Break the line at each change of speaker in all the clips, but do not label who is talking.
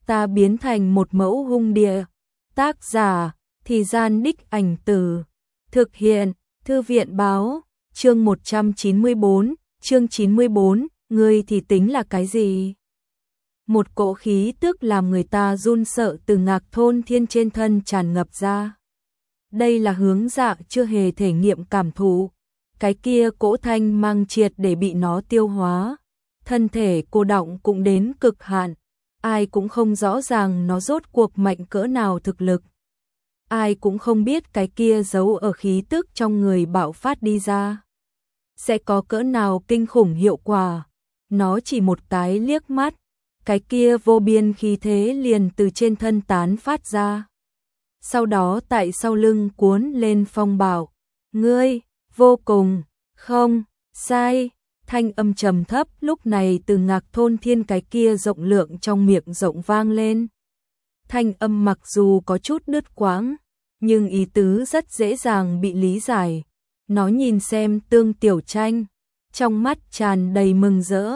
ta biến thành một mẫu hung địa. Tác giả, Thì Gian Đích Ảnh Từ. Thực hiện, Thư viện báo, chương 194, chương 94, ngươi thì tính là cái gì? Một cỗ khí tức làm người ta run sợ từ Ngạc Thôn Thiên trên thân tràn ngập ra. Đây là Hướng Dạ chưa hề thể nghiệm cảm thụ. Cái kia cỗ thanh mang triệt để bị nó tiêu hóa. Thân thể cô đọng cũng đến cực hạn. Ai cũng không rõ ràng nó rốt cuộc mạnh cỡ nào thực lực. Ai cũng không biết cái kia giấu ở khí tức trong người bạo phát đi ra sẽ có cỡ nào kinh khủng hiệu quả. Nó chỉ một cái liếc mắt, cái kia vô biên khí thế liền từ trên thân tán phát ra. Sau đó tại sau lưng cuốn lên phong bạo. Ngươi, vô cùng, không, sai. Thanh âm trầm thấp lúc này từ Ngạc Thôn Thiên cái kia rộng lượng trong miệng rộng vang lên. Thanh âm mặc dù có chút đứt quãng, nhưng ý tứ rất dễ dàng bị lý giải. Nó nhìn xem Tương Tiểu Tranh, trong mắt tràn đầy mừng rỡ.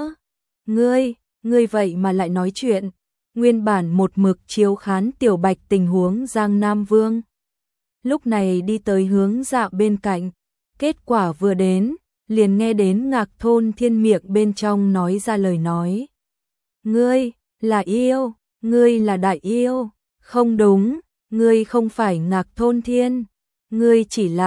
Ngươi vậy mà lại nói chuyện. Nguyên bản một mực chiếu khán Tiểu Bạch tình huống Giang Nam Vương. Lúc này đi tới Hướng Dạ bên cạnh, kết quả vừa đến, liền nghe đến Ngạc Thôn Thiên miệng bên trong nói ra lời nói. Ngươi là yêu, ngươi là đại yêu, không đúng, ngươi không phải Ngạc Thôn Thiên, ngươi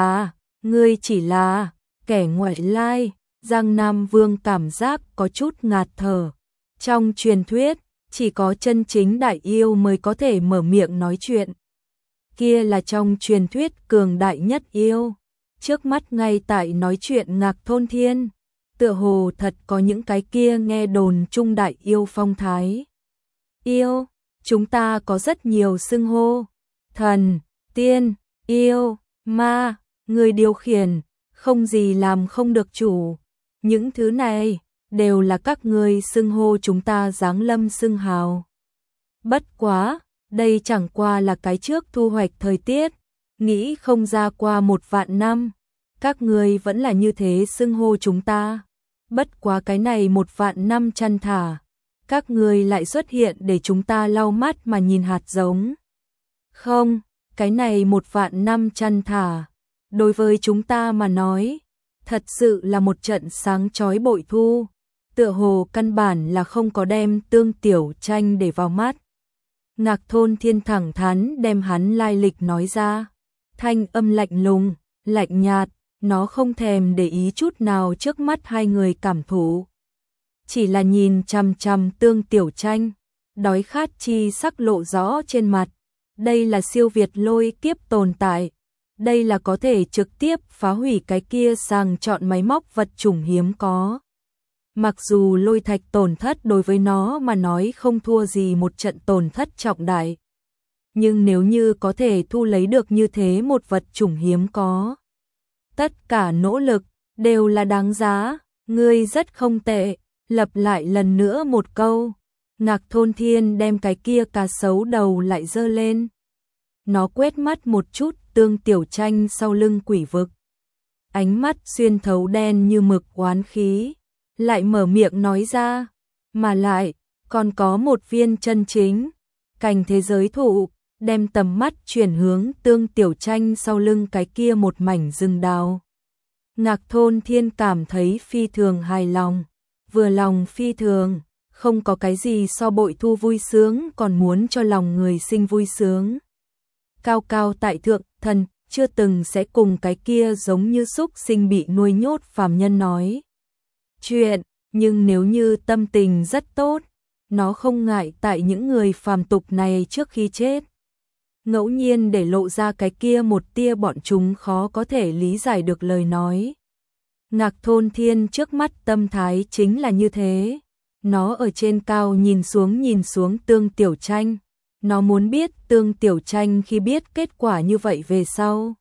chỉ là kẻ ngoại lai. Giang Nam Vương cảm giác có chút ngạt thở. Trong truyền thuyết, chỉ có chân chính đại yêu mới có thể mở miệng nói chuyện. Kia là trong truyền thuyết cường đại nhất yêu. Trước mắt ngay tại nói chuyện Ngạc Thôn Thiên, tựa hồ thật có những cái kia nghe đồn trung đại yêu phong thái. Yêu, chúng ta có rất nhiều xưng hô. Thần, tiên, yêu, ma, người điều khiển, không gì làm không được chủ. Những thứ này đều là các ngươi xưng hô chúng ta giáng lâm xưng hào. Bất quá, đây chẳng qua là cái trước thu hoạch thời tiết, nghĩ không ra qua 1.000 năm, các ngươi vẫn là như thế xưng hô chúng ta. Bất quá cái này 1.000 năm chăn thả, các ngươi lại xuất hiện để chúng ta lau mắt mà nhìn hạt giống. Không, cái này 1.000 năm chăn thả, đối với chúng ta mà nói, thật sự là một trận sáng chói bội thu, tựa hồ căn bản là không có đem Tương Tiểu Tranh để vào mắt. Ngạc Thôn Thiên thẳng thắn đem hắn lai lịch nói ra, thanh âm lạnh lùng, lạnh nhạt, nó không thèm để ý chút nào trước mắt hai người cảm thụ. Chỉ là nhìn chằm chằm Tương Tiểu Tranh, đói khát chi sắc lộ rõ trên mặt. Đây là siêu việt lôi kiếp tồn tại. Đây là có thể trực tiếp phá hủy cái kia sàng chọn máy móc vật chủng hiếm có. Mặc dù lôi thạch tổn thất đối với nó mà nói không thua gì một trận tổn thất trọng đại. Nhưng nếu như có thể thu lấy được như thế một vật chủng hiếm có, tất cả nỗ lực đều là đáng giá. Ngươi rất không tệ. Lặp lại lần nữa một câu. Ngạc Thôn Thiên đem cái kia cá sấu đầu lại giơ lên. Nó quét mắt một chút Tương Tiểu Tranh sau lưng quỷ vực. Ánh mắt xuyên thấu đen như mực oán khí. Lại mở miệng nói ra. Mà lại, còn có một viên chân chính. Cành thế giới thụ, đem tầm mắt chuyển hướng Tương Tiểu Tranh sau lưng cái kia một mảnh rừng đào. Ngạc Thôn Thiên cảm thấy phi thường hài lòng. Vừa lòng phi thường, không có cái gì so bội thu vui sướng còn muốn cho lòng người sinh vui sướng. Cao cao tại thượng, thần chưa từng sẽ cùng cái kia giống như súc sinh bị nuôi nhốt phàm nhân nói chuyện, nhưng nếu như tâm tình rất tốt, nó không ngại tại những người phàm tục này trước khi chết. Ngẫu nhiên để lộ ra cái kia một tia bọn chúng khó có thể lý giải được lời nói. Ngạc Thôn Thiên trước mắt tâm thái chính là như thế. Nó ở trên cao nhìn xuống Tương Tiểu Tranh. Nó muốn biết Tương Tiểu Tranh khi biết kết quả như vậy về sau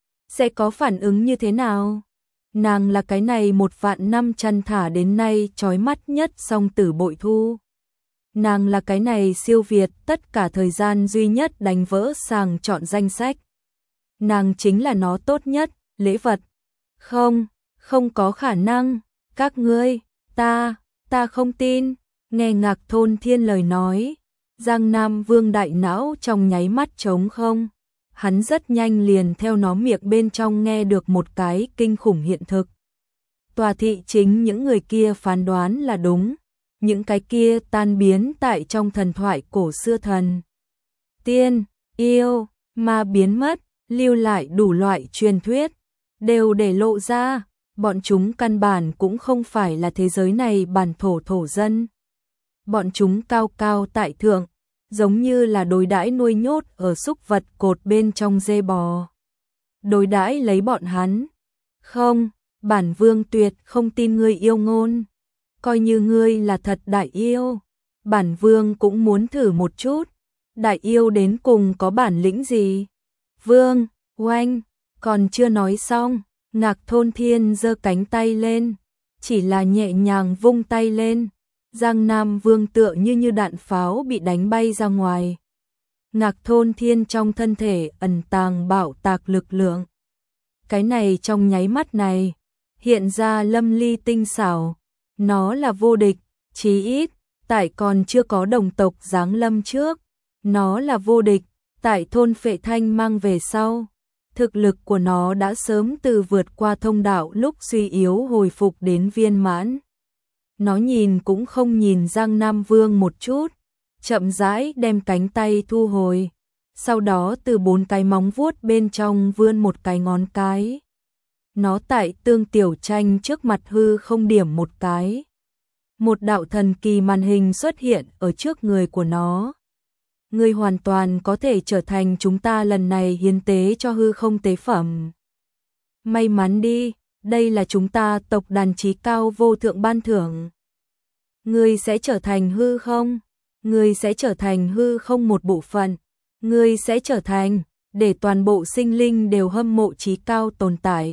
sẽ có phản ứng như thế nào. Nàng là cái này 1.000 năm chăn thả đến nay chói mắt nhất song tử bội thu. Nàng là cái này siêu việt tất cả thời gian duy nhất đánh vỡ sàng chọn danh sách. Nàng chính là nó tốt nhất, lễ vật. Không có khả năng, các ngươi, ta không tin. Nghe Ngạc Thôn Thiên lời nói, Giang Nam Vương đại não trong nháy mắt trống không. Hắn rất nhanh liền theo nó miệng bên trong nghe được một cái kinh khủng hiện thực. Tòa thị chính những người kia phán đoán là đúng. Những cái kia tan biến tại trong thần thoại cổ xưa thần. Tiên, yêu, ma biến mất, lưu lại đủ loại truyền thuyết, đều để lộ ra, bọn chúng căn bản cũng không phải là thế giới này bản thổ dân. Bọn chúng cao cao tại thượng, giống như là đối đãi nuôi nhốt ở súc vật cột bên trong dê bò. Đối đãi lấy bọn hắn. Không, bản vương tuyệt không tin ngươi yêu ngôn. Coi như ngươi là thật đại yêu, bản vương cũng muốn thử một chút. Đại yêu đến cùng có bản lĩnh gì? Vương, oanh, còn chưa nói xong, Ngạc Thôn Thiên giơ cánh tay lên, chỉ là nhẹ nhàng vung tay lên. Giang Nam Vương tựa như đạn pháo bị đánh bay ra ngoài. Ngạc Thôn Thiên trong thân thể ẩn tàng bạo tạc lực lượng. Cái này trong nháy mắt này, hiện ra lâm ly tinh xảo. Nó là vô địch, chí ít, tại còn chưa có đồng tộc giáng lâm trước. Nó là vô địch, tại thôn Phệ Thanh mang về sau. Thực lực của nó đã sớm từ vượt qua thông đạo lúc suy yếu hồi phục đến viên mãn. Nó nhìn cũng không nhìn Giang Nam Vương một chút, chậm rãi đem cánh tay thu hồi. Sau đó từ 4 cái móng vuốt bên trong vươn một cái ngón cái. Nó tại Tương Tiểu Tranh trước mặt hư không điểm một cái. Một đạo thần kỳ màn hình xuất hiện ở trước người của nó. Ngươi hoàn toàn có thể trở thành chúng ta lần này hiến tế cho hư không tế phẩm. May mắn đi, đây là chúng ta tộc đàn chí cao vô thượng ban thưởng. Ngươi sẽ trở thành hư không, ngươi sẽ trở thành hư không một bộ phận, ngươi sẽ trở thành, để toàn bộ sinh linh đều hâm mộ chí cao tồn tại.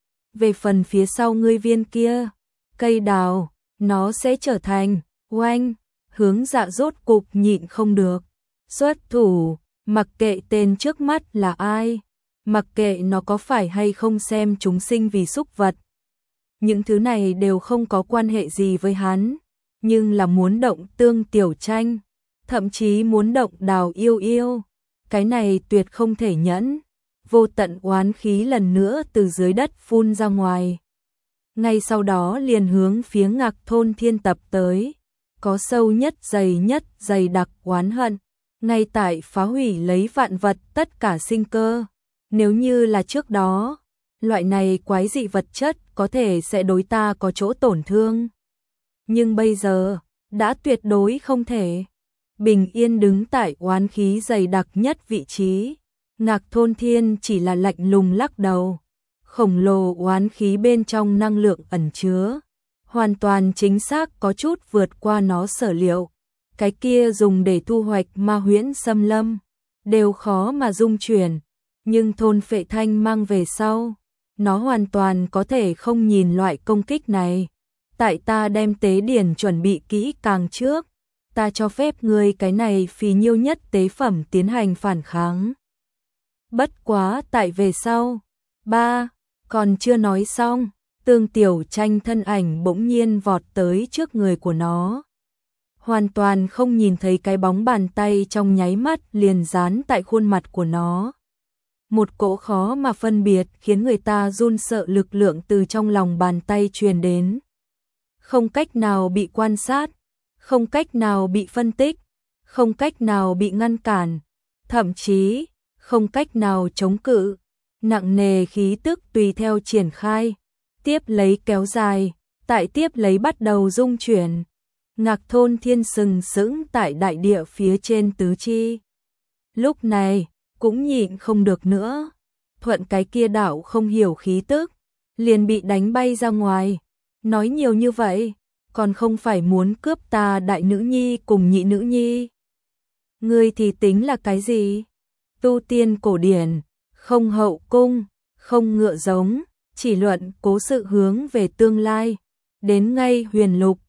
Về phần phía sau ngươi viên kia, cây đào, nó sẽ trở thành, oanh, Hướng Dạ rốt cục nhịn không được. Xuất thủ, mặc kệ tên trước mắt là ai, mặc kệ nó có phải hay không xem chúng sinh vì súc vật. Những thứ này đều không có quan hệ gì với hắn, nhưng là muốn động Tương Tiểu Tranh, thậm chí muốn động Đào Yêu Yêu. Cái này tuyệt không thể nhẫn. Vô tận oán khí lần nữa từ dưới đất phun ra ngoài. Ngay sau đó liền hướng phía Ngạc Thôn Thiên tập tới. Có sâu nhất dày đặc oán hận. Ngay tại phá hủy lấy vạn vật tất cả sinh cơ. Nếu như là trước đó, loại này quái dị vật chất có thể sẽ đối ta có chỗ tổn thương. Nhưng bây giờ, đã tuyệt đối không thể. Bình yên đứng tại oán khí dày đặc nhất vị trí. Ngạc Thôn Thiên chỉ là lạnh lùng lắc đầu. Khổng lồ oán khí bên trong năng lượng ẩn chứa. Hoàn toàn chính xác có chút vượt qua nó sở liệu. Cái kia dùng để thu hoạch ma huyễn xâm lâm. Đều khó mà dung chuyển. Nhưng thôn Phệ Thanh mang về sau. Nó hoàn toàn có thể không nhìn loại công kích này. Tại ta đem tế điển chuẩn bị kỹ càng trước. Ta cho phép ngươi cái này phì nhiêu nhất tế phẩm tiến hành phản kháng. Bất quá tại về sau. 3. Còn chưa nói xong, Tương Tiểu Tranh thân ảnh bỗng nhiên vọt tới trước người của nó. Hoàn toàn không nhìn thấy cái bóng bàn tay trong nháy mắt liền dán tại khuôn mặt của nó. Một cỗ khó mà phân biệt khiến người ta run sợ lực lượng từ trong lòng bàn tay truyền đến. Không cách nào bị quan sát, không cách nào bị phân tích, không cách nào bị ngăn cản, thậm chí không cách nào chống cự. Nặng nề khí tức tùy theo triển khai, tiếp lấy kéo dài, tại tiếp lấy bắt đầu dung chuyển. Ngạc Thôn Thiên sừng sững tại đại địa phía trên tứ chi. Lúc này, cũng nhịn không được nữa. Thuận cái kia đảo không hiểu khí tức, liền bị đánh bay ra ngoài. Nói nhiều như vậy, còn không phải muốn cướp ta đại nữ nhi cùng nhị nữ nhi. Ngươi thì tính là cái gì? Tu tiên cổ điển, không hậu cung, không ngựa giống, chỉ luận cố sự hướng về tương lai. Đến ngay huyền lục,